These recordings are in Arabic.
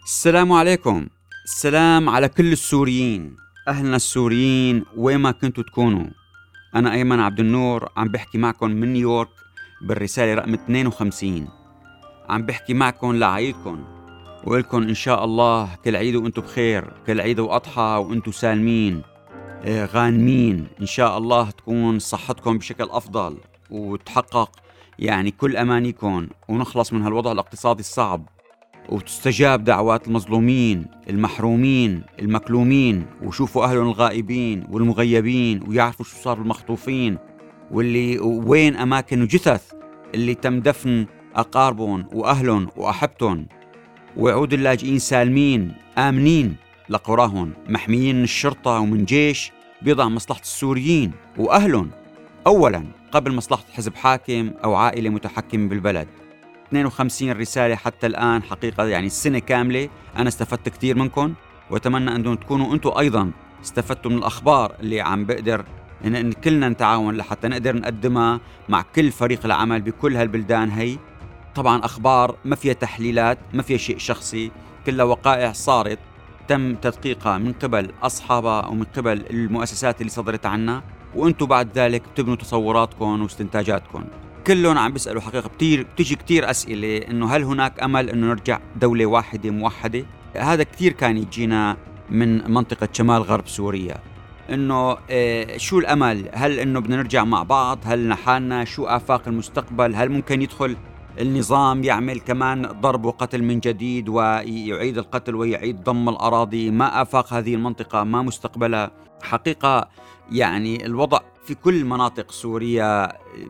السلام عليكم. السلام على كل السوريين. أهلنا السوريين وين ما كنتوا تكونوا. أنا أيمن عبد النور عم بحكي معكم من نيويورك بالرسالة رقم 52. عم بحكي معكم لعيدكم وإلكم إن شاء الله كل عيد وأنتوا بخير، كل عيد وأضحى وأنتوا سالمين غانمين. إن شاء الله تكون صحتكم بشكل أفضل وتحقق كل أمانيكم ونخلص من هالوضع الاقتصادي الصعب، وتستجاب دعوات المظلومين المحرومين المكلومين، وشوفوا أهلهم الغائبين والمغيبين، ويعرفوا شو صار بالمخطوفين واللي وين أماكن جثث اللي تم دفن أقاربهم وأهلهم وأحبتهم، ويعود اللاجئين سالمين آمنين لقراهم محميين من الشرطة ومن جيش بيضع مصلحة السوريين وأهلهم أولاً قبل مصلحة حزب حاكم أو عائلة متحكمة بالبلد. 52 رسالة حتى الآن، حقيقة السنة كاملة أنا استفدت كتير منكم، وأتمنى أن تكونوا أنتم أيضاً استفدتوا من الأخبار اللي عم بقدر إن كلنا نتعاون لحتى نقدر نقدمها مع كل فريق العمل بكل هالبلدان هي. طبعاً أخبار ما فيها تحليلات، ما فيها شيء شخصي، كلها وقائع صارت تم تدقيقها من قبل أصحابها ومن قبل المؤسسات اللي صدرت عنا، وأنتم بعد ذلك بتبنوا تصوراتكم واستنتاجاتكم. كلهم عم بيسألوا حقيقة بتيجي كتير أسئلة إنه هل هناك أمل إنه نرجع دولة واحدة موحدة؟ هذا كتير كان يجينا من منطقة شمال غرب سوريا، إنه شو الأمل؟ هل إنه بدنا نرجع مع بعض؟ هل نحالنا؟ شو آفاق المستقبل؟ هل ممكن يدخل النظام يعمل كمان ضرب وقتل من جديد ويعيد القتل ويعيد ضم الأراضي؟ ما آفاق هذه المنطقة؟ ما مستقبلها؟ حقيقة الوضع في كل مناطق سوريا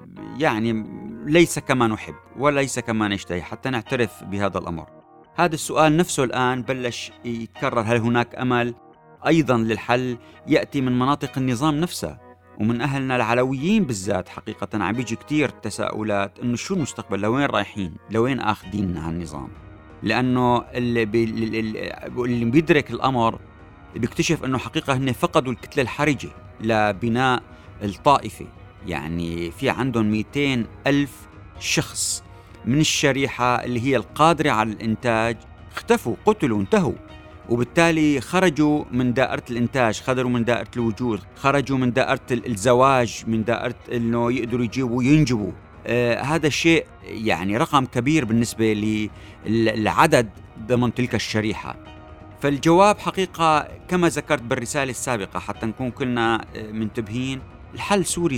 ليس كما نحب وليس كما نشتهي حتى نعترف بهذا الأمر. هذا السؤال نفسه الآن بلش يتكرر، هل هناك أمل أيضا للحل؟ يأتي من مناطق النظام نفسها ومن أهلنا العلويين بالذات. حقيقة عم بيجي كتير تساؤلات إنه شو المستقبل، لوين رايحين، لوين آخذين هالنظام؟ لأنه اللي بيدرك الأمر بيكتشف أنه حقيقة هن فقدوا الكتلة الحرجة لبناء الطائفة. في عندهم 200 ألف شخص من الشريحة اللي هي القادرة على الإنتاج اختفوا، قتلوا، انتهوا، وبالتالي خرجوا من دائرة الإنتاج، خرجوا من دائرة الوجود، خرجوا من دائرة الزواج، من دائرة أنه يقدروا يجيبوا وينجبوا. هذا الشيء رقم كبير بالنسبة للعدد ضمن تلك الشريحة. فالجواب حقيقة كما ذكرت بالرسالة السابقة حتى نكون كلنا منتبهين، الحل سوري.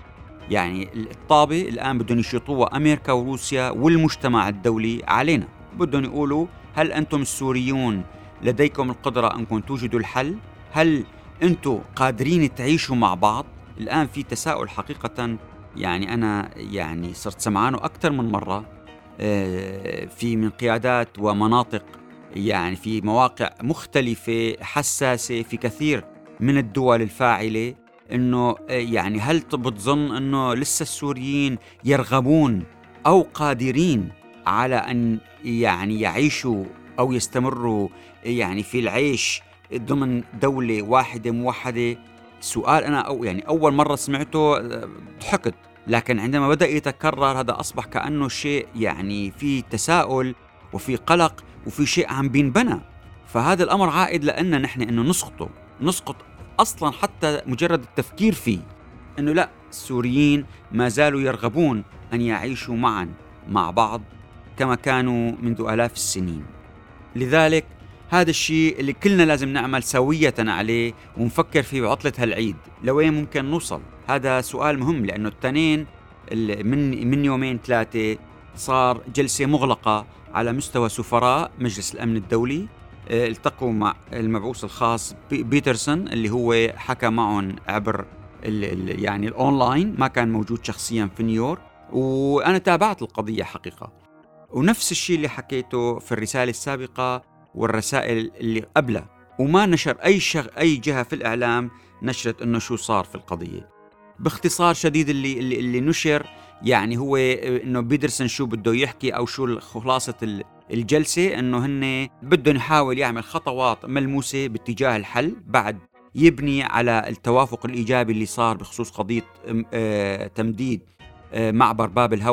الطابة الآن بدهم يشيطوها أمريكا وروسيا والمجتمع الدولي علينا، بدهم يقولوا هل أنتم السوريون لديكم القدرة أنكم توجدوا الحل؟ هل أنتم قادرين تعيشوا مع بعض؟ الآن في تساؤل حقيقة، أنا صرت سمعانه أكثر من مرة في من قيادات ومناطق في مواقع مختلفة حساسة في كثير من الدول الفاعلة، إنه هل بتظن إنه لسه السوريين يرغبون أو قادرين على أن يعيشوا أو يستمروا في العيش ضمن دولة واحدة موحدة؟ سؤال أنا أول مرة سمعته ضحكت، لكن عندما بدأ يتكرر هذا أصبح كأنه شيء في تساؤل وفي قلق وفي شيء عم بينبنى. فهذا الأمر عائد لأننا نحن إنه نسقط أصلاً حتى مجرد التفكير فيه، إنه لا، السوريين ما زالوا يرغبون أن يعيشوا معاً مع بعض كما كانوا منذ آلاف السنين. لذلك هذا الشيء اللي كلنا لازم نعمل سوية عليه ونفكر فيه بعطلة هالعيد، لوين ممكن نوصل؟ هذا سؤال مهم، لأنه التنين من يومين 3 صار جلسة مغلقة على مستوى سفراء مجلس الأمن الدولي، التقوا مع المبعوث الخاص بيترسون اللي هو حكى معهم عبر الأونلاين، ما كان موجود شخصيا في نيويورك، وأنا تابعت القضية حقيقة. ونفس الشيء اللي حكيته في الرسالة السابقة والرسائل اللي قبلها، وما نشر أي جهة في الإعلام نشرت إنه شو صار في القضية. باختصار شديد اللي نشر هو إنه بيدرسن شو بده يحكي أو شو خلاصة الجلسة، إنه هن بدهم يحاول يعمل خطوات ملموسة باتجاه الحل بعد يبني على التوافق الإيجابي اللي صار بخصوص قضية تمديد معبر باب الهوى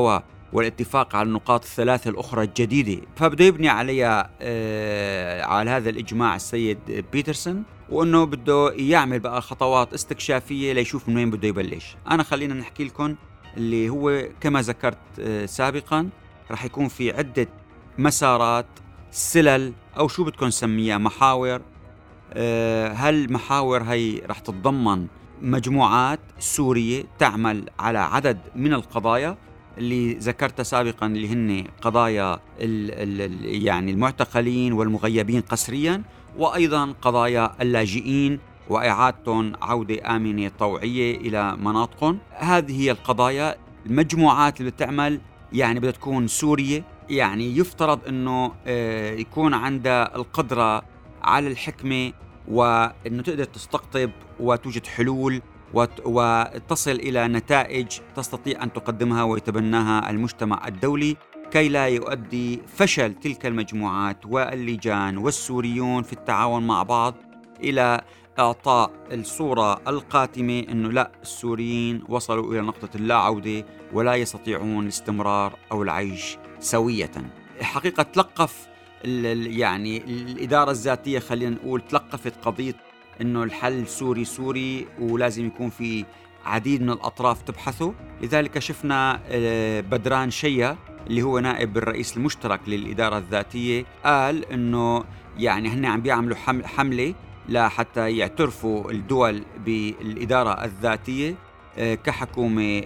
والاتفاق على النقاط الثلاثة الأخرى الجديدة، فبده يبني عليها على هذا الإجماع السيد بيترسون، وأنه بده يعمل بقى خطوات استكشافية ليشوف من وين بده يبلش. أنا خلينا نحكي لكم اللي هو كما ذكرت سابقا، رح يكون في عدة مسارات، سلل أو شو بدكم نسميها، محاور. هالمحاور هي رح تتضمن مجموعات سورية تعمل على عدد من القضايا اللي ذكرتها سابقا، اللي هن قضايا يعني المعتقلين والمغيبين قسريا، وأيضا قضايا اللاجئين وإعادتهم عودة آمنة طوعية إلى مناطقهم. هذه هي القضايا. المجموعات اللي بتعمل يعني بدها تكون سورية، يعني يفترض أنه يكون عندها القدرة على الحكمة، وأنه تقدر تستقطب وتوجد حلول وتصل إلى نتائج تستطيع أن تقدمها ويتبناها المجتمع الدولي، كي لا يؤدي فشل تلك المجموعات واللجان والسوريون في التعاون مع بعض إلى إعطاء الصورة القاتمة أنه لا، السوريين وصلوا إلى نقطة اللا عودة ولا يستطيعون الاستمرار أو العيش سوية. حقيقة تلقف يعني الإدارة الذاتية، خلينا نقول، تلقفت قضية أنه الحل سوري ولازم يكون في عديد من الأطراف تبحثه. لذلك شفنا بدران شيا اللي هو نائب الرئيس المشترك للإدارة الذاتية قال أنه يعني هن عم بيعملوا حملة لحتى يعترفوا الدول بالإدارة الذاتية كحكومة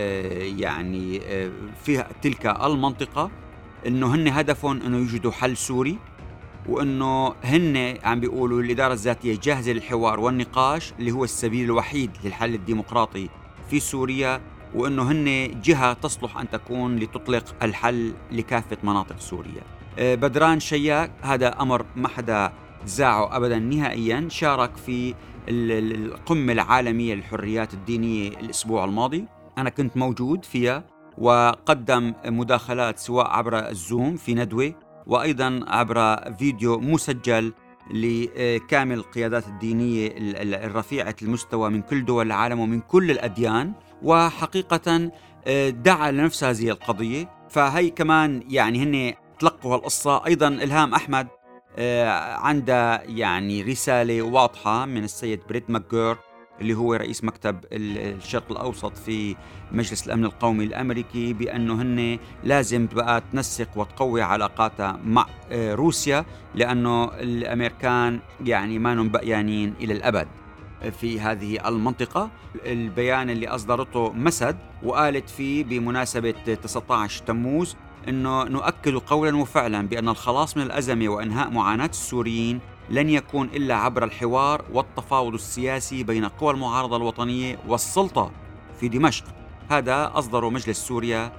يعني فيها تلك المنطقة، أنه هن هدفهم أنه يوجدوا حل سوري، وأنه هن عم بيقولوا الإدارة الذاتية جاهزة للحوار والنقاش اللي هو السبيل الوحيد للحل الديمقراطي في سوريا، وأنه هن جهة تصلح أن تكون لتطلق الحل لكافة مناطق سوريا. بدران شياك هذا أمر ما حدا زاعه أبدا نهائيا، شارك في القمة العالمية للحريات الدينية الأسبوع الماضي، أنا كنت موجود فيها، وقدم مداخلات سواء عبر الزوم في ندوة وأيضا عبر فيديو مسجل لكامل القيادات الدينية الرفيعة المستوى من كل دول العالم ومن كل الأديان، وحقيقة دعا لنفس هذه القضية. فهي كمان يعني هن تلقوا القصة. أيضا إلهام أحمد عنده يعني رسالة واضحة من السيد بريت ماكجور اللي هو رئيس مكتب الشرق الأوسط في مجلس الأمن القومي الأمريكي، بأنه هن لازم بقى تنسق وتقوي علاقاتها مع روسيا، لأنه الأمريكان يعني ما نم بقيانين إلى الأبد في هذه المنطقة. البيان اللي أصدرته مسد وقالت فيه بمناسبة 19 تموز أنه نؤكد قولا وفعلا بأن الخلاص من الأزمة وإنهاء معاناة السوريين لن يكون إلا عبر الحوار والتفاوض السياسي بين قوى المعارضة الوطنية والسلطة في دمشق. هذا أصدره مجلس سوريا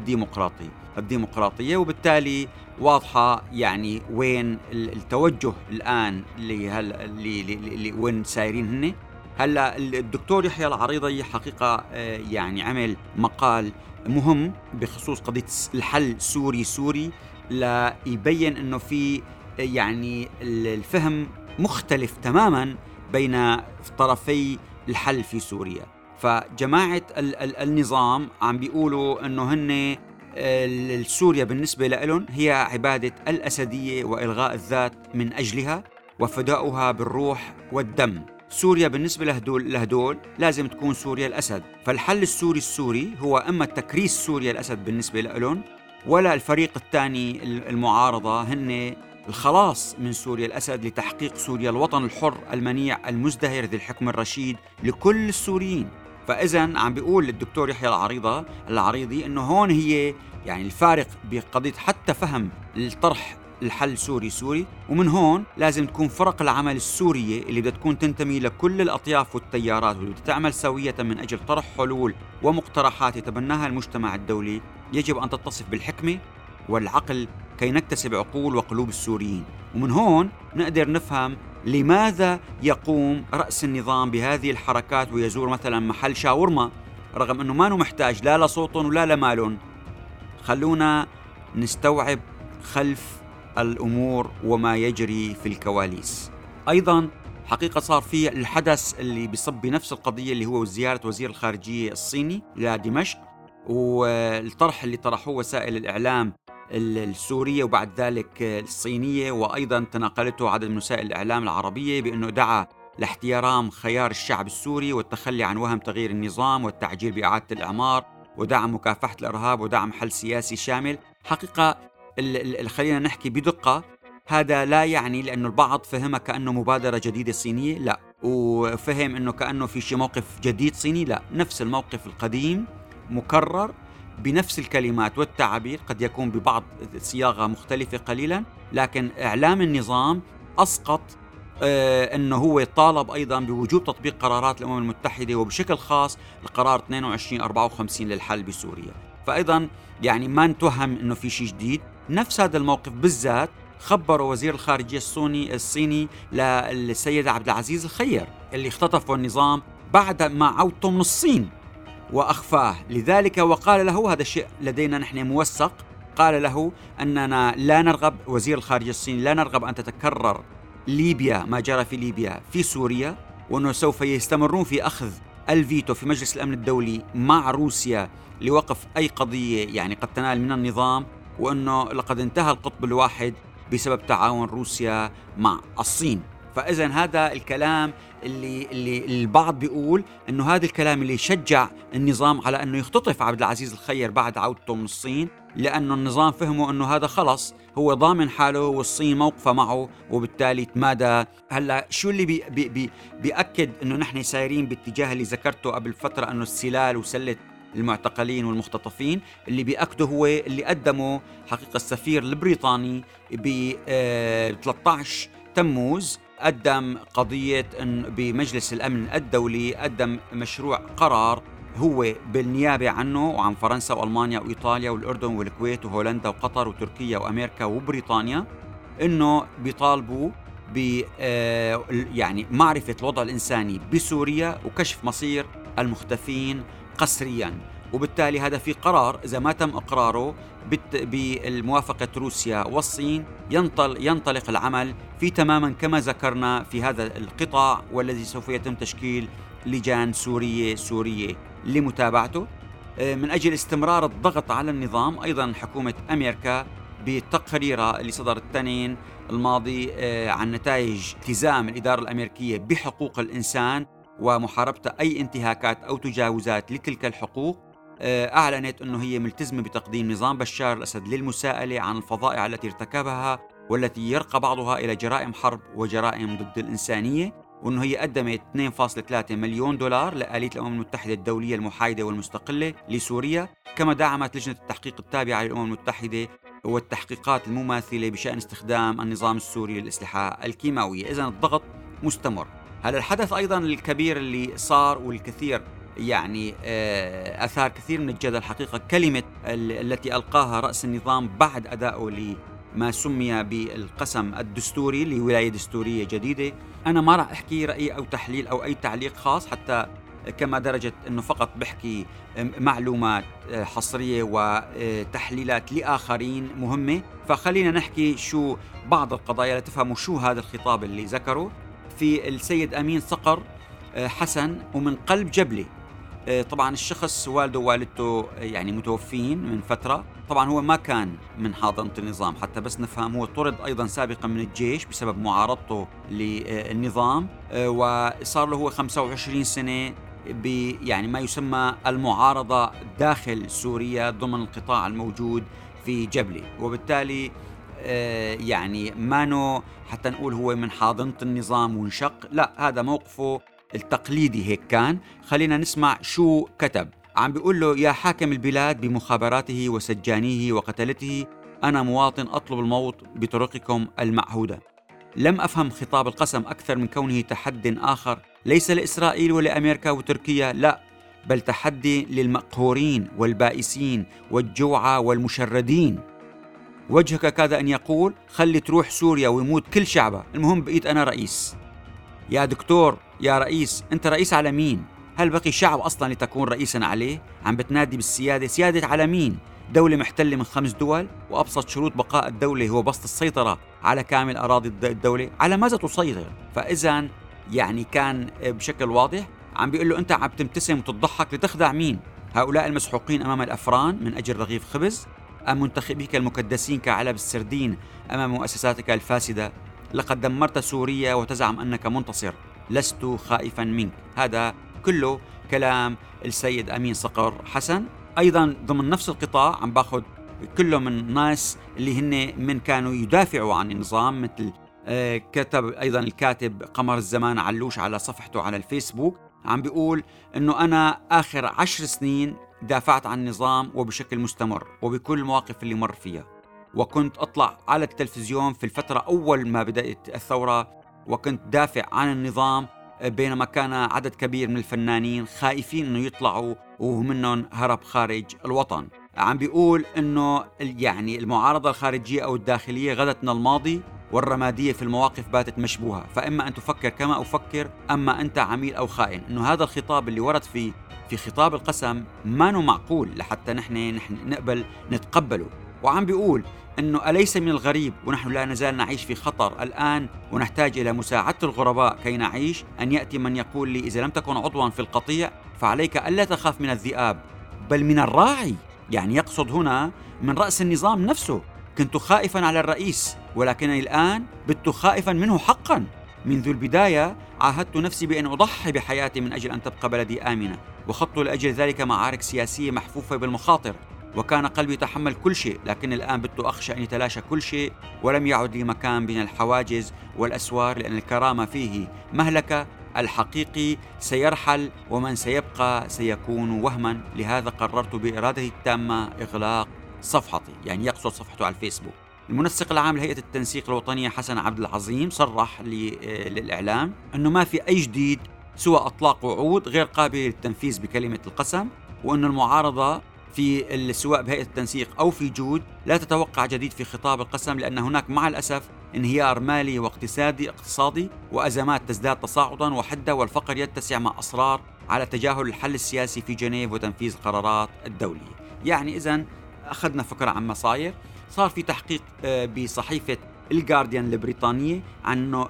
الديمقراطية، وبالتالي واضحة يعني وين التوجه الآن اللي وين سايرين هن. هلا الدكتور يحيى العريضي حقيقة يعني عمل مقال مهم بخصوص قضية الحل سوري ليبين أنه في يعني الفهم مختلف تماما بين طرفي الحل في سوريا. فجماعة النظام عم بيقولوا أنه هن سوريا بالنسبة لهم هي عبادة الأسدية وإلغاء الذات من أجلها وفداؤها بالروح والدم. سوريا بالنسبة لهدول لازم تكون سوريا الأسد. فالحل السوري هو أما تكريس سوريا الأسد بالنسبة لهم، ولا الفريق الثاني المعارضة هن الخلاص من سوريا الأسد لتحقيق سوريا الوطن الحر المنيع المزدهر ذي الحكم الرشيد لكل السوريين. فإذن عم بيقول الدكتور يحيى العريضي إنه هون هي يعني الفارق بقضية حتى فهم الطرح الحل سوري، ومن هون لازم تكون فرق العمل السورية اللي بدها تكون تنتمي لكل الأطياف والتيارات واللي بدها تعمل سوية من أجل طرح حلول ومقترحات يتبناها المجتمع الدولي، يجب أن تتصف بالحكمة والعقل كي نكتسب عقول وقلوب السوريين. ومن هون نقدر نفهم لماذا يقوم رأس النظام بهذه الحركات ويزور مثلا محل شاورما رغم أنه ما محتاج لا لصوتهم ولا لمالهم. خلونا نستوعب خلف الأمور وما يجري في الكواليس. أيضا حقيقة صار في الحدث اللي بيصب بنفس القضية اللي هو زيارة وزير الخارجية الصيني لدمشق، والطرح اللي طرحوه وسائل الإعلام السورية وبعد ذلك الصينية، وأيضا تناقلته عدد من وسائل الإعلام العربية بأنه دعا لاحترام خيار الشعب السوري والتخلي عن وهم تغيير النظام والتعجيل بإعادة الإعمار ودعم مكافحة الإرهاب ودعم حل سياسي شامل. حقيقة خلينا نحكي بدقة، هذا لا يعني لأنه البعض فهمها كأنه مبادرة جديدة صينية، لا، وفهم أنه كأنه في شيء موقف جديد صيني، لا، نفس الموقف القديم مكرر بنفس الكلمات والتعابير، قد يكون ببعض صياغة مختلفة قليلا، لكن إعلام النظام أسقط أنه هو طالب أيضا بوجوب تطبيق قرارات الأمم المتحدة وبشكل خاص القرار 2254 للحل بسوريا. فأيضا يعني ما نتوهم أنه في شيء جديد. نفس هذا الموقف بالذات خبروا وزير الخارجية الصيني للسيد عبد العزيز الخير اللي اختطفه النظام بعد ما عودته من الصين وأخفاه، لذلك وقال له هذا الشيء لدينا نحن موثق، قال له أننا لا نرغب، وزير الخارجية الصيني، لا نرغب أن تتكرر ليبيا ما جرى في ليبيا في سوريا، وأنه سوف يستمرون في أخذ الفيتو في مجلس الأمن الدولي مع روسيا لوقف أي قضية يعني قد تنال من النظام، وأنه لقد انتهى القطب الواحد بسبب تعاون روسيا مع الصين. فإذن هذا الكلام اللي البعض بيقول أنه هذا الكلام اللي شجع النظام على أنه يختطف عبد العزيز الخير بعد عودته من الصين، لأنه النظام فهموا أنه هذا خلص هو ضامن حاله والصين موقفة معه وبالتالي تمادى. هلأ شو اللي بيأكد أنه نحن سايرين باتجاه اللي ذكرته قبل فترة، أنه السلال وسلة المعتقلين والمختطفين، اللي بيأكده هو اللي قدمه حقيقة السفير البريطاني ب 13 تموز، قدم قضية بمجلس الأمن الدولي، قدم مشروع قرار هو بالنيابة عنه وعن فرنسا وألمانيا وإيطاليا والأردن والكويت وهولندا وقطر وتركيا وأمريكا وبريطانيا، إنه بيطالبوا يعني معرفة الوضع الإنساني بسوريا وكشف مصير المختفين قسريا. وبالتالي هذا في قرار إذا ما تم إقراره بالموافقة روسيا والصين ينطلق العمل في تماما كما ذكرنا في هذا القطاع، والذي سوف يتم تشكيل لجان سورية لمتابعته من أجل استمرار الضغط على النظام. أيضا حكومة أمريكا بتقريرها اللي صدر الاثنين الماضي عن نتائج التزام الإدارة الأمريكية بحقوق الإنسان ومحاربة أي انتهاكات أو تجاوزات لتلك الحقوق، أعلنت أنه هي ملتزمة بتقديم نظام بشار الأسد للمساءلة عن الفظائع التي ارتكبها والتي يرقى بعضها إلى جرائم حرب وجرائم ضد الإنسانية، وأنه هي قدمت 2.3 مليون دولار لآلية الأمم المتحدة الدولية المحايدة والمستقلة لسوريا، كما دعمت لجنة التحقيق التابعة للأمم المتحدة والتحقيقات المماثلة بشأن استخدام النظام السوري للأسلحة الكيماوية. إذن الضغط مستمر. هذا الحدث أيضا الكبير اللي صار والكثير يعني أثار كثير من الجدل حقيقة، كلمة التي ألقاها رأس النظام بعد أدائه لما سمي بالقسم الدستوري لولاية دستورية جديدة. أنا ما راح أحكي رأي أو تحليل أو أي تعليق خاص، حتى كما درجة أنه فقط بحكي معلومات حصرية وتحليلات لآخرين مهمة. فخلينا نحكي شو بعض القضايا لتفهموا شو هذا الخطاب اللي ذكره في السيد أمين صقر حسن ومن قلب جبلة. طبعا الشخص والده ووالدته يعني متوفين من فترة، طبعا هو ما كان من حاضنة النظام حتى بس نفهم، هو طرد أيضا سابقا من الجيش بسبب معارضته للنظام، وصار له هو 25 سنة يعني ما يسمى المعارضة داخل سوريا ضمن القطاع الموجود في جبلة، وبالتالي يعني مانو حتى نقول هو من حاضنة النظام وانشق، لا، هذا موقفه التقليدي هيك كان. خلينا نسمع شو كتب. عم بيقول له: يا حاكم البلاد بمخابراته وسجانيه وقتلته، أنا مواطن أطلب الموت بطرقكم المعهودة. لم أفهم خطاب القسم أكثر من كونه تحد آخر ليس لإسرائيل ولأمريكا وتركيا، لا، بل تحدي للمقهورين والبائسين والجوعى والمشردين. وجهك كاد أن يقول: خلي تروح سوريا ويموت كل شعبها، المهم بقيت أنا رئيس. يا دكتور، يا رئيس، أنت رئيس على مين؟ هل بقي شعب أصلا لتكون رئيسا عليه؟ عم بتنادي بالسيادة، سيادة على مين؟ دولة محتلة من 5 دول، وأبسط شروط بقاء الدولة هو بسط السيطرة على كامل أراضي الدولة. على ماذا تسيطر؟ فإذا يعني كان بشكل واضح عم بيقول له: أنت عم تبتسم وتضحك لتخدع مين؟ هؤلاء المسحوقين أمام الأفران من أجل رغيف خبز؟ أم منتخبيك المكدسين كعلب السردين أمام مؤسساتك الفاسدة؟ لقد دمرت سوريا وتزعم أنك منتصر. لست خائفا منك. هذا كله كلام السيد أمين صقر حسن. أيضا ضمن نفس القطاع عم باخذ كله من ناس اللي هن من كانوا يدافعوا عن النظام، مثل كتب أيضا الكاتب قمر الزمان علوش على صفحته على الفيسبوك، عم بيقول أنه أنا آخر 10 سنين دافعت عن النظام وبشكل مستمر وبكل المواقف اللي مر فيها، وكنت أطلع على التلفزيون في الفترة أول ما بدأت الثورة وكنت دافع عن النظام، بينما كان عدد كبير من الفنانين خائفين أنه يطلعوا ومنهم هرب خارج الوطن. عم بيقول أنه يعني المعارضة الخارجية أو الداخلية غدت من الماضي، والرمادية في المواقف باتت مشبوهة، فإما أن تفكر كما أفكر أما أنت عميل أو خائن. أنه هذا الخطاب اللي ورد في خطاب القسم ما نو معقول لحتى نحن نقبل نتقبله. وعم بيقول أنه أليس من الغريب ونحن لا نزال نعيش في خطر الآن ونحتاج إلى مساعدة الغرباء كي نعيش، أن يأتي من يقول لي إذا لم تكن عضوا في القطيع فعليك ألا تخاف من الذئاب بل من الراعي. يعني يقصد هنا من رأس النظام نفسه. كنت خائفا على الرئيس ولكنني الآن بت خائفا منه حقا. منذ البداية عاهدت نفسي بأن أضحي بحياتي من أجل أن تبقى بلدي آمنة، وخضت لأجل ذلك معارك سياسية محفوفة بالمخاطر، وكان قلبي يتحمل كل شيء، لكن الآن بت أخشى أن يتلاشى كل شيء ولم يعد لي مكان بين الحواجز والأسوار، لأن الكرامة فيه مهلكة، الحقيقي سيرحل ومن سيبقى سيكون وهما. لهذا قررت بإرادتي التامة إغلاق صفحتي. يعني يقصد صفحته على الفيسبوك. المنسق العام لهيئة التنسيق الوطنية حسن عبد العظيم صرح للإعلام أنه ما في أي جديد سوى أطلاق وعود غير قابلة للتنفيذ بكلمة القسم، وأن المعارضة في سواء بهيئة التنسيق أو في جود لا تتوقع جديد في خطاب القسم، لأن هناك مع الأسف انهيار مالي واقتصادي وأزمات تزداد تصاعدا وحدة، والفقر يتسع مع أصرار على تجاهل الحل السياسي في جنيف وتنفيذ القرارات الدولية. يعني إذن أخذنا فكرة عن ما صار في تحقيق بصحيفة الجارديان البريطانية أنه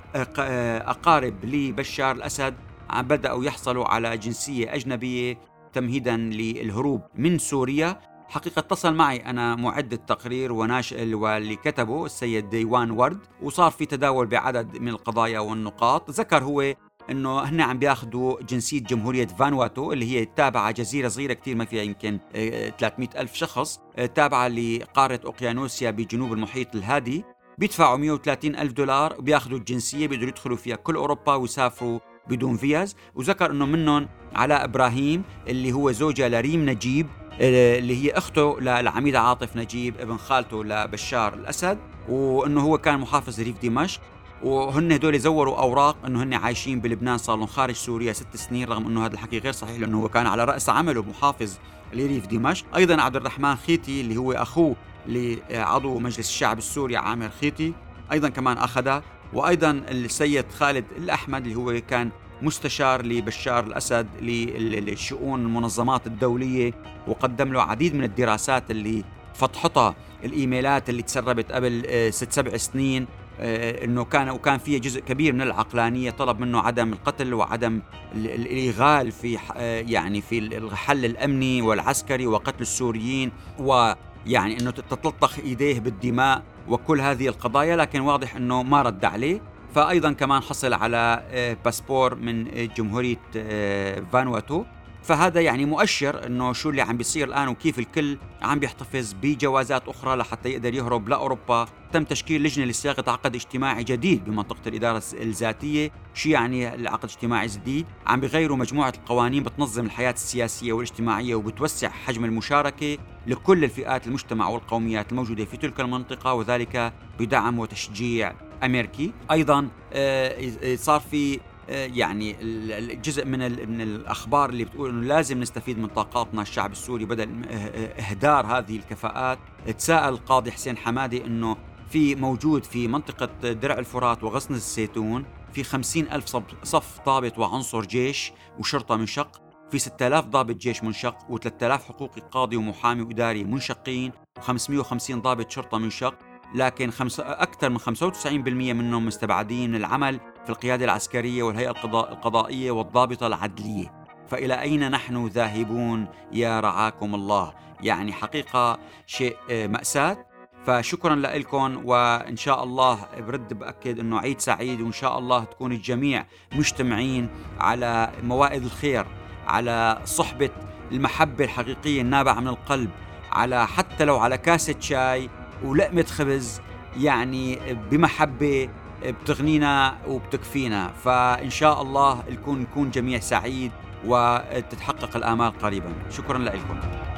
أقارب لبشار الأسد بدأوا يحصلوا على جنسية أجنبية تمهيدا للهروب من سوريا. حقيقة اتصل معي أنا معد التقرير واللي كتبه السيد ديوان ورد، وصار في تداول بعدد من القضايا والنقاط. ذكر هو انه هن عم بياخذوا جنسية جمهورية فانواتو اللي هي تابعة جزيرة صغيرة كتير ما فيها يمكن 300 ألف شخص، تابعة لقارة أوقيانوسيا بجنوب المحيط الهادي. بيدفعوا 130 ألف دولار وبياخذوا الجنسية، بيقدروا يدخلوا فيها كل أوروبا ويسافروا بدون فيز. وذكر انه منهم علاء إبراهيم اللي هو زوجة لريم نجيب اللي هي أخته للعميد عاطف نجيب ابن خالته لبشار الأسد، وأنه هو كان محافظ ريف دمشق، وهن هدول زوروا أوراق أنه هن عايشين بلبنان صار لهم خارج سوريا 6 سنين، رغم أنه هذا الحكي غير صحيح لأنه هو كان على رأس عمله محافظ لريف دمشق. أيضا عبد الرحمن خيتي اللي هو أخوه لعضو مجلس الشعب السوري عامر خيتي أيضا كمان أخذها. وأيضا السيد خالد الأحمد اللي هو كان مستشار لبشار الأسد للشؤون المنظمات الدولية، وقدم له عديد من الدراسات اللي فتحتها الإيميلات اللي تسربت قبل 6-7 سنين، انه كان فيه جزء كبير من العقلانيه، طلب منه عدم القتل وعدم الإغال في يعني في الحل الامني والعسكري وقتل السوريين، ويعني انه تتلطخ ايديه بالدماء وكل هذه القضايا، لكن واضح انه ما رد عليه. فايضا كمان حصل على باسبور من جمهوريه فانواتو. فهذا يعني مؤشر انه شو اللي عم بيصير الان وكيف الكل عم بيحتفظ بجوازات اخرى لحتى يقدر يهرب لاوروبا. تم تشكيل لجنه لصياغه عقد اجتماعي جديد بمنطقه الاداره الذاتيه. شو يعني العقد الاجتماعي الجديد؟ عم بيغيروا مجموعه القوانين بتنظم الحياه السياسيه والاجتماعيه وبتوسع حجم المشاركه لكل الفئات المجتمع والقوميات الموجوده في تلك المنطقه، وذلك بدعم وتشجيع امريكي. ايضا صار في يعني الجزء من الأخبار اللي بتقول أنه لازم نستفيد من طاقاتنا الشعب السوري بدل إهدار هذه الكفاءات. تساءل القاضي حسين حمادي أنه في موجود في منطقة درع الفرات وغصن الزيتون في 50,000 صف ضابط وعنصر جيش وشرطة منشق، في 6,000 ضابط جيش منشق و3,000 حقوقي قاضي ومحامي وإداري منشقين، و550 ضابط شرطة منشق، لكن أكثر من 95% منهم مستبعدين من العمل في القيادة العسكرية والهيئة القضائية والضابطة العدلية. فإلى أين نحن ذاهبون يا رعاكم الله؟ يعني حقيقة شيء مأساة. فشكرا لكم، وإن شاء الله برد بأكد أنه عيد سعيد، وإن شاء الله تكون الجميع مجتمعين على موائد الخير، على صحبة المحبة الحقيقية النابعة من القلب، على حتى لو على كاسة شاي ولقمة خبز، يعني بمحبة بتغنينا وبتكفينا. فإن شاء الله نكون جميع سعيد وتتحقق الآمال قريبا. شكرا لكم.